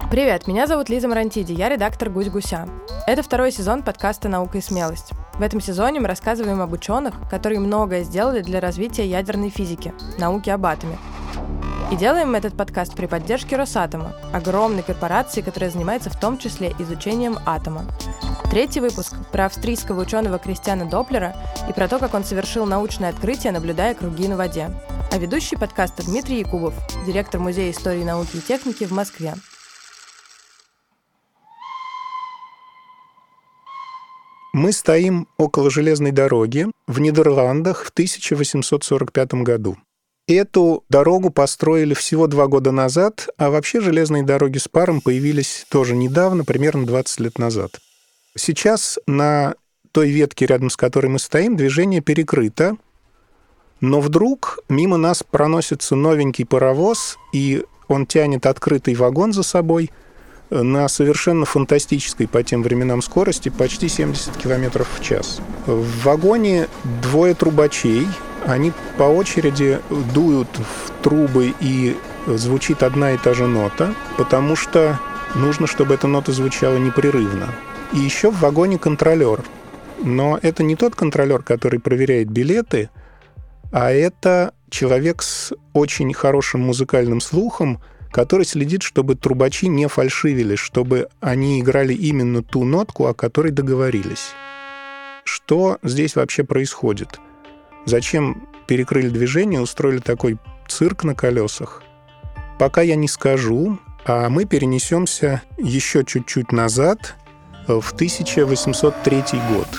Привет, меня зовут Лиза Марантиди, я редактор «Гусь-гуся». Это второй сезон подкаста «Наука и смелость». В этом сезоне мы рассказываем об ученых, которые многое сделали для развития ядерной физики, науки об атоме. И делаем мы этот подкаст при поддержке Росатома, огромной корпорации, которая занимается в том числе изучением атома. Третий выпуск про австрийского ученого Кристиана Доплера и про то, как он совершил научное открытие, наблюдая круги на воде. А ведущий подкаста Дмитрий Якубов, директор Музея истории, науки и техники в Москве. Мы стоим около железной дороги в Нидерландах в 1845 году. Эту дорогу построили всего 2 года назад, а вообще железные дороги с паром появились тоже недавно, примерно 20 лет назад. Сейчас на той ветке, рядом с которой мы стоим, движение перекрыто, но вдруг мимо нас проносится новенький паровоз, и он тянет открытый вагон за собой на совершенно фантастической по тем временам скорости, почти 70 км в час. В вагоне 2 трубачей, они по очереди дуют в трубы, и звучит одна и та же нота, потому что нужно, чтобы эта нота звучала непрерывно. И еще в вагоне контролер. Но это не тот контролер, который проверяет билеты, а это человек с очень хорошим музыкальным слухом, который следит, чтобы трубачи не фальшивили, чтобы они играли именно ту нотку, о которой договорились. Что здесь вообще происходит? Зачем перекрыли движение, устроили такой цирк на колесах? Пока я не скажу, а мы перенесемся еще чуть-чуть назад, в 1803 год.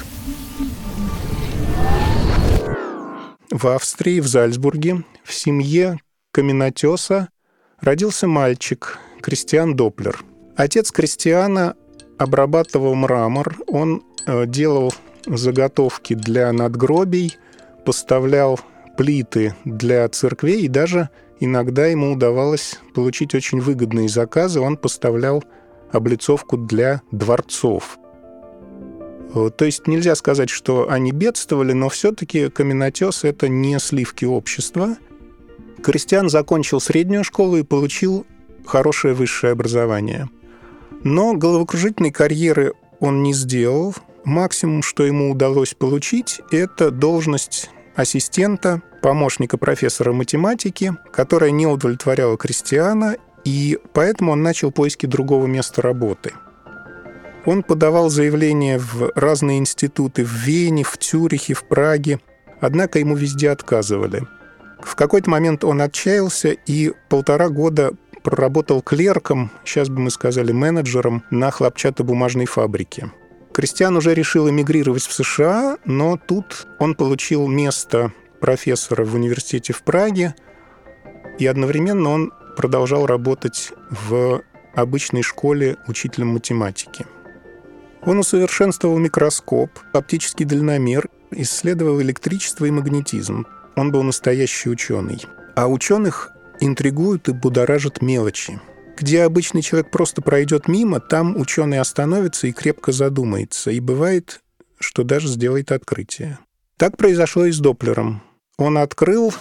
В Австрии, в Зальцбурге, в семье каменотеса родился мальчик Кристиан Доплер. Отец Кристиана обрабатывал мрамор, он делал заготовки для надгробий, поставлял плиты для церквей, и даже иногда ему удавалось получить очень выгодные заказы. Он поставлял облицовку для дворцов. То есть нельзя сказать, что они бедствовали, но все-таки каменотес — это не сливки общества. Кристиан закончил среднюю школу и получил хорошее высшее образование. Но головокружительной карьеры он не сделал. Максимум, что ему удалось получить, это должность ассистента, помощника профессора математики, которая не удовлетворяла Кристиана, и поэтому он начал поиски другого места работы. Он подавал заявления в разные институты в Вене, в Цюрихе, в Праге, однако ему везде отказывали. В какой-то момент он отчаялся и 1,5 года проработал клерком, сейчас бы мы сказали менеджером, на хлопчатобумажной фабрике. Кристиан уже решил эмигрировать в США, но тут он получил место профессора в университете в Праге, и одновременно он продолжал работать в обычной школе учителем математики. Он усовершенствовал микроскоп, оптический дальномер, исследовал электричество и магнетизм. Он был настоящий ученый. А ученых интригуют и будоражат мелочи. Где обычный человек просто пройдет мимо, там ученый остановится и крепко задумается. И бывает, что даже сделает открытие. Так произошло и с Доплером. Он открыл...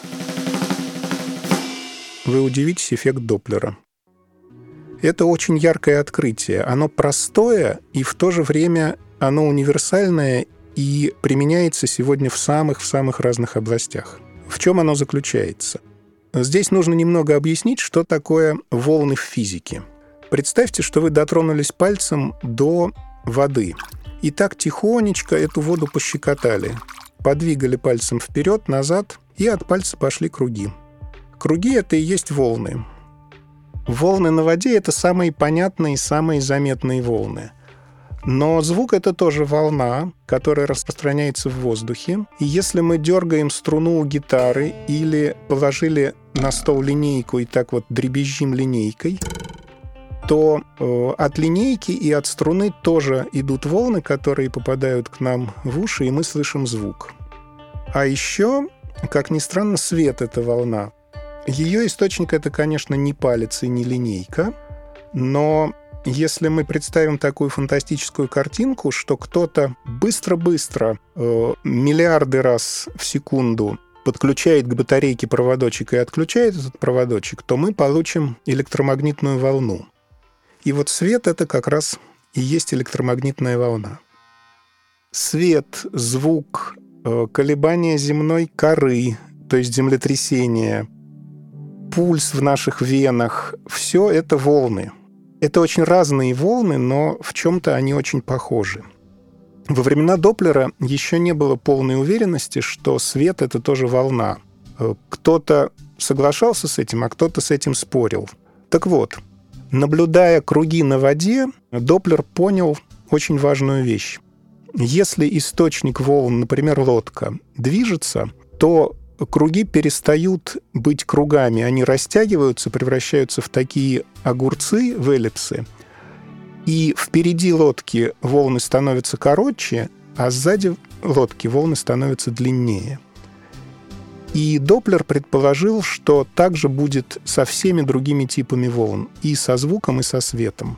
Вы удивитесь, эффект Доплера. Это очень яркое открытие. Оно простое, и в то же время оно универсальное и применяется сегодня в самых разных областях. В чем оно заключается? Здесь нужно немного объяснить, что такое волны в физике. Представьте, что вы дотронулись пальцем до воды, и так тихонечко эту воду пощекотали, подвигали пальцем вперед, назад, и от пальца пошли круги. Круги — это и есть волны. Волны на воде — это самые понятные, самые заметные волны. Но звук — это тоже волна, которая распространяется в воздухе. И если мы дергаем струну у гитары или положили на стол линейку и так вот дребезжим линейкой, то от линейки и от струны тоже идут волны, которые попадают к нам в уши, и мы слышим звук. А еще, как ни странно, свет — это волна. Ее источник — это, конечно, не палец и не линейка, но если мы представим такую фантастическую картинку, что кто-то быстро-быстро, миллиарды раз в секунду подключает к батарейке проводочек и отключает этот проводочек, то мы получим электромагнитную волну. И вот свет — это как раз и есть электромагнитная волна. Свет, звук, колебания земной коры, то есть землетрясения, пульс в наших венах — все это волны. Это очень разные волны, но в чем-то они очень похожи. Во времена Доплера еще не было полной уверенности, что свет — это тоже волна. Кто-то соглашался с этим, а кто-то с этим спорил. Так вот, наблюдая круги на воде, Доплер понял очень важную вещь. Если источник волн, например, лодка, движется, то круги перестают быть кругами, они растягиваются, превращаются в такие огурцы, в эллипсы, и впереди лодки волны становятся короче, а сзади лодки волны становятся длиннее. И Доплер предположил, что так же будет со всеми другими типами волн, и со звуком, и со светом.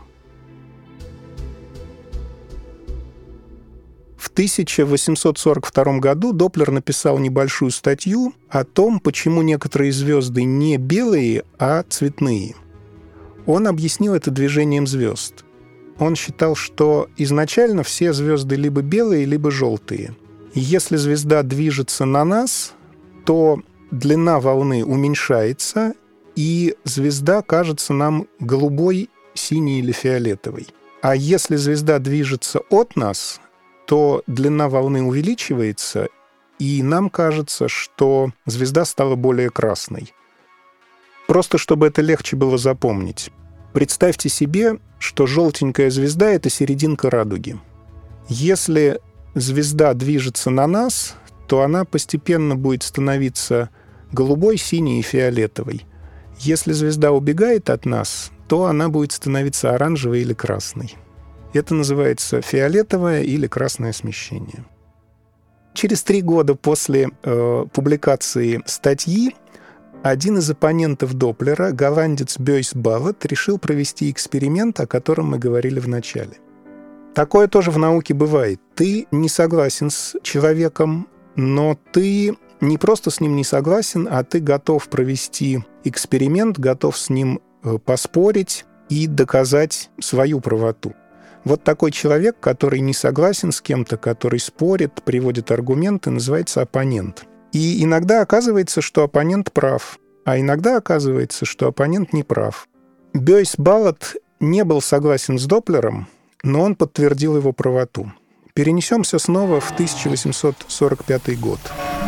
В 1842 году Доплер написал небольшую статью о том, почему некоторые звезды не белые, а цветные. Он объяснил это движением звезд. Он считал, что изначально все звезды либо белые, либо желтые. И если звезда движется на нас, то длина волны уменьшается, и звезда кажется нам голубой, синей или фиолетовой. А если звезда движется от нас, то длина волны увеличивается, и нам кажется, что звезда стала более красной. Просто чтобы это легче было запомнить. Представьте себе, что желтенькая звезда — это серединка радуги. Если звезда движется на нас, то она постепенно будет становиться голубой, синей и фиолетовой. Если звезда убегает от нас, то она будет становиться оранжевой или красной. Это называется фиолетовое или красное смещение. Через 3 года после публикации статьи один из оппонентов Доплера, голландец Бёйс Баллот, решил провести эксперимент, о котором мы говорили в начале. Такое тоже в науке бывает. Ты не согласен с человеком, но ты не просто с ним не согласен, а ты готов провести эксперимент, готов с ним поспорить и доказать свою правоту. Вот такой человек, который не согласен с кем-то, который спорит, приводит аргументы, называется оппонент. И иногда оказывается, что оппонент прав, а иногда оказывается, что оппонент не прав. Бёйс Баллот не был согласен с Доплером, но он подтвердил его правоту. Перенесемся снова в 1845 год.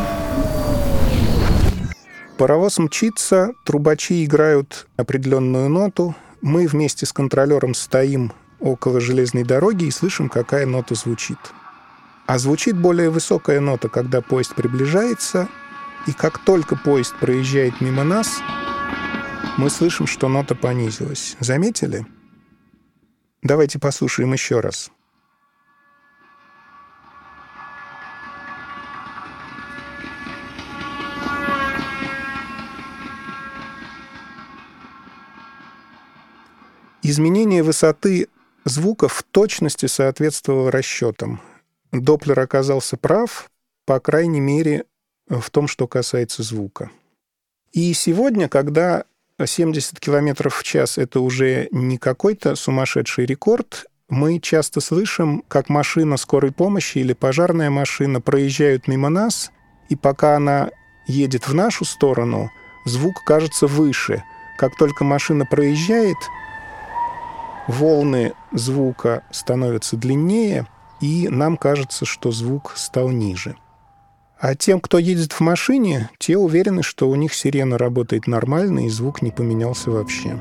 Паровоз мчится, трубачи играют определенную ноту, мы вместе с контролером стоим около железной дороги и слышим, какая нота звучит. А звучит более высокая нота, когда поезд приближается, и как только поезд проезжает мимо нас, мы слышим, что нота понизилась. Заметили? Давайте послушаем еще раз. Изменение высоты звука в точности соответствовало расчетам. Доплер оказался прав, по крайней мере, в том, что касается звука. И сегодня, когда 70 км в час — это уже не какой-то сумасшедший рекорд, мы часто слышим, как машина скорой помощи или пожарная машина проезжают мимо нас, и пока она едет в нашу сторону, звук кажется выше. Как только машина проезжает, волны звука становятся длиннее, и нам кажется, что звук стал ниже. А тем, кто едет в машине, те уверены, что у них сирена работает нормально, и звук не поменялся вообще.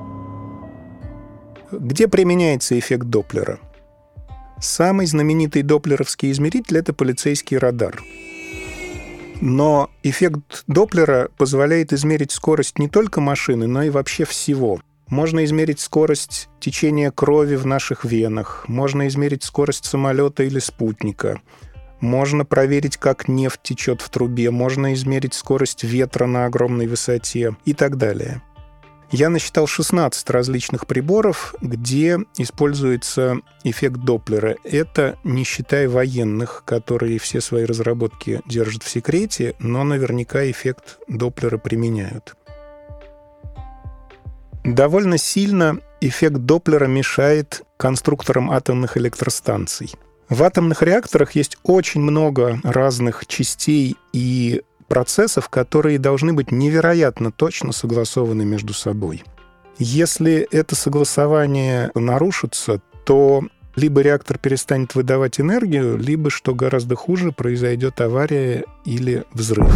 Где применяется эффект Доплера? Самый знаменитый доплеровский измеритель — это полицейский радар. Но эффект Доплера позволяет измерить скорость не только машины, но и вообще всего. Можно измерить скорость течения крови в наших венах, можно измерить скорость самолета или спутника, можно проверить, как нефть течет в трубе, можно измерить скорость ветра на огромной высоте и так далее. Я насчитал 16 различных приборов, где используется эффект Доплера. Это не считая военных, которые все свои разработки держат в секрете, но наверняка эффект Доплера применяют. Довольно сильно эффект Доплера мешает конструкторам атомных электростанций. В атомных реакторах есть очень много разных частей и процессов, которые должны быть невероятно точно согласованы между собой. Если это согласование нарушится, то либо реактор перестанет выдавать энергию, либо, что гораздо хуже, произойдет авария или взрыв.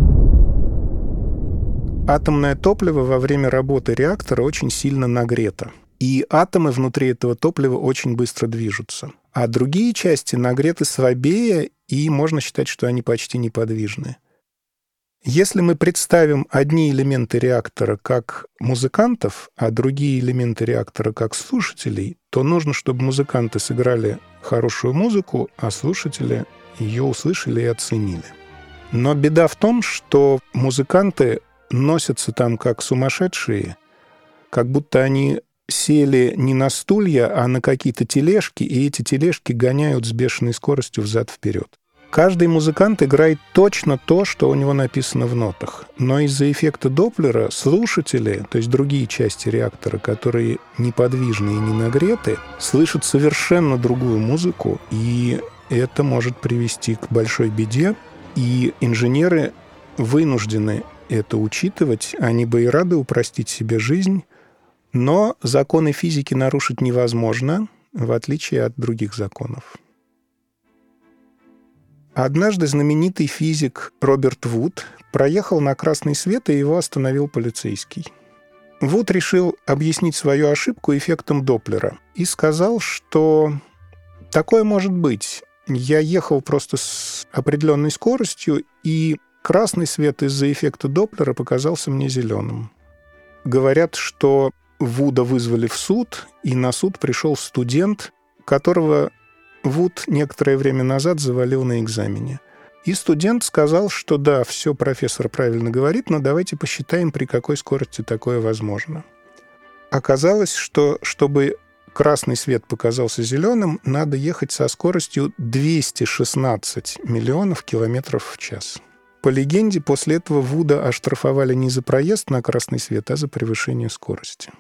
Атомное топливо во время работы реактора очень сильно нагрето. И атомы внутри этого топлива очень быстро движутся. А другие части нагреты слабее, и можно считать, что они почти неподвижны. Если мы представим одни элементы реактора как музыкантов, а другие элементы реактора как слушателей, то нужно, чтобы музыканты сыграли хорошую музыку, а слушатели ее услышали и оценили. Но беда в том, что музыканты носятся там как сумасшедшие, как будто они сели не на стулья, а на какие-то тележки, и эти тележки гоняют с бешеной скоростью взад-вперед. Каждый музыкант играет точно то, что у него написано в нотах. Но из-за эффекта Доплера слушатели, то есть другие части реактора, которые неподвижны и не нагреты, слышат совершенно другую музыку, и это может привести к большой беде. И инженеры вынуждены это учитывать. Они бы и рады упростить себе жизнь, но законы физики нарушить невозможно, в отличие от других законов. Однажды знаменитый физик Роберт Вуд проехал на красный свет, и его остановил полицейский. Вуд решил объяснить свою ошибку эффектом Доплера и сказал, что такое может быть. Я ехал просто с определенной скоростью, и красный свет из-за эффекта Доплера показался мне зеленым. Говорят, что Вуда вызвали в суд, и на суд пришел студент, которого Вуд некоторое время назад завалил на экзамене. И студент сказал, что да, все профессор правильно говорит, но давайте посчитаем, при какой скорости такое возможно. Оказалось, что чтобы красный свет показался зеленым, надо ехать со скоростью 216 миллионов километров в час. По легенде, после этого Вуда оштрафовали не за проезд на красный свет, а за превышение скорости.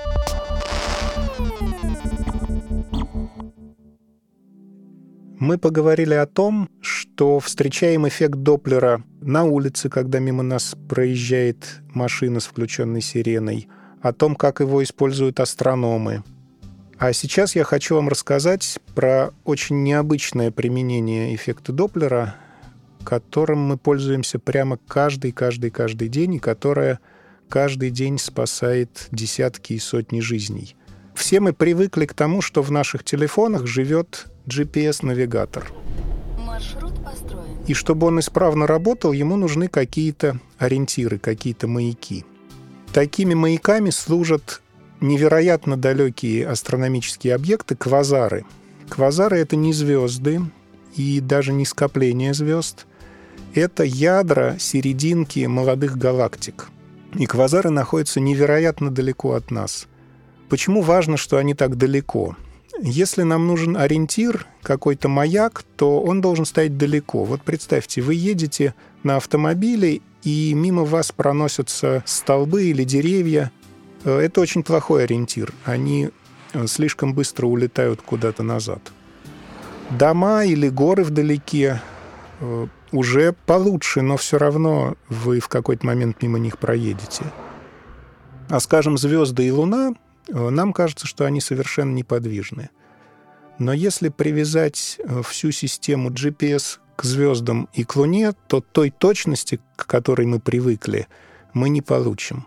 Мы поговорили о том, что встречаем эффект Доплера на улице, когда мимо нас проезжает машина с включенной сиреной, о том, как его используют астрономы. А сейчас я хочу вам рассказать про очень необычное применение эффекта Доплера, которым мы пользуемся прямо каждый день, и которое каждый день спасает десятки и сотни жизней. Все мы привыкли к тому, что в наших телефонах живет GPS-навигатор. Маршрут построен. И чтобы он исправно работал, ему нужны какие-то ориентиры, какие-то маяки. Такими маяками служат невероятно далекие астрономические объекты — квазары. Квазары — это не звезды и даже не скопления звезд. Это ядра, серединки молодых галактик. И квазары находятся невероятно далеко от нас. Почему важно, что они так далеко? Если нам нужен ориентир, какой-то маяк, то он должен стоять далеко. Вот представьте, вы едете на автомобиле, и мимо вас проносятся столбы или деревья. Это очень плохой ориентир. Они слишком быстро улетают куда-то назад. Дома или горы вдалеке уже получше, но все равно вы в какой-то момент мимо них проедете. А, скажем, звезды и Луна, нам кажется, что они совершенно неподвижны. Но если привязать всю систему GPS к звездам и к Луне, то той точности, к которой мы привыкли, мы не получим.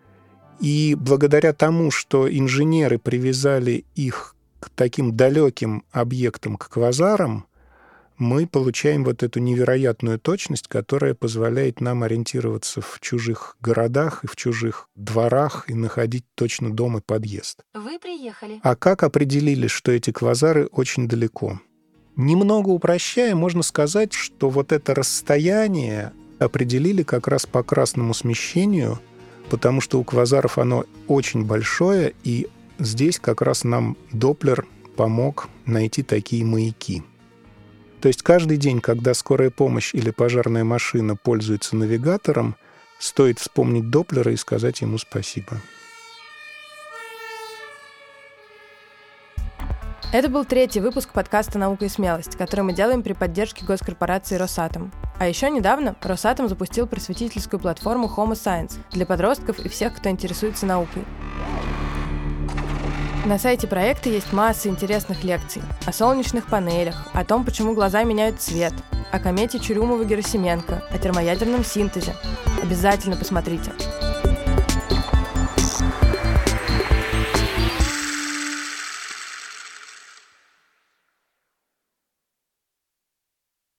И благодаря тому, что инженеры привязали их к таким далеким объектам, к квазарам, мы получаем вот эту невероятную точность, которая позволяет нам ориентироваться в чужих городах и в чужих дворах и находить точно дом и подъезд. Вы приехали. А как определили, что эти квазары очень далеко? Немного упрощая, можно сказать, что вот это расстояние определили как раз по красному смещению, потому что у квазаров оно очень большое, и здесь как раз нам Доплер помог найти такие маяки. То есть каждый день, когда скорая помощь или пожарная машина пользуется навигатором, стоит вспомнить Доплера и сказать ему спасибо. Это был 3-й выпуск подкаста «Наука и смелость», который мы делаем при поддержке госкорпорации «Росатом». А еще недавно Росатом запустил просветительскую платформу Homo Science для подростков и всех, кто интересуется наукой. На сайте проекта есть масса интересных лекций о солнечных панелях, о том, почему глаза меняют цвет, о комете Чурюмова-Герасименко, о термоядерном синтезе. Обязательно посмотрите.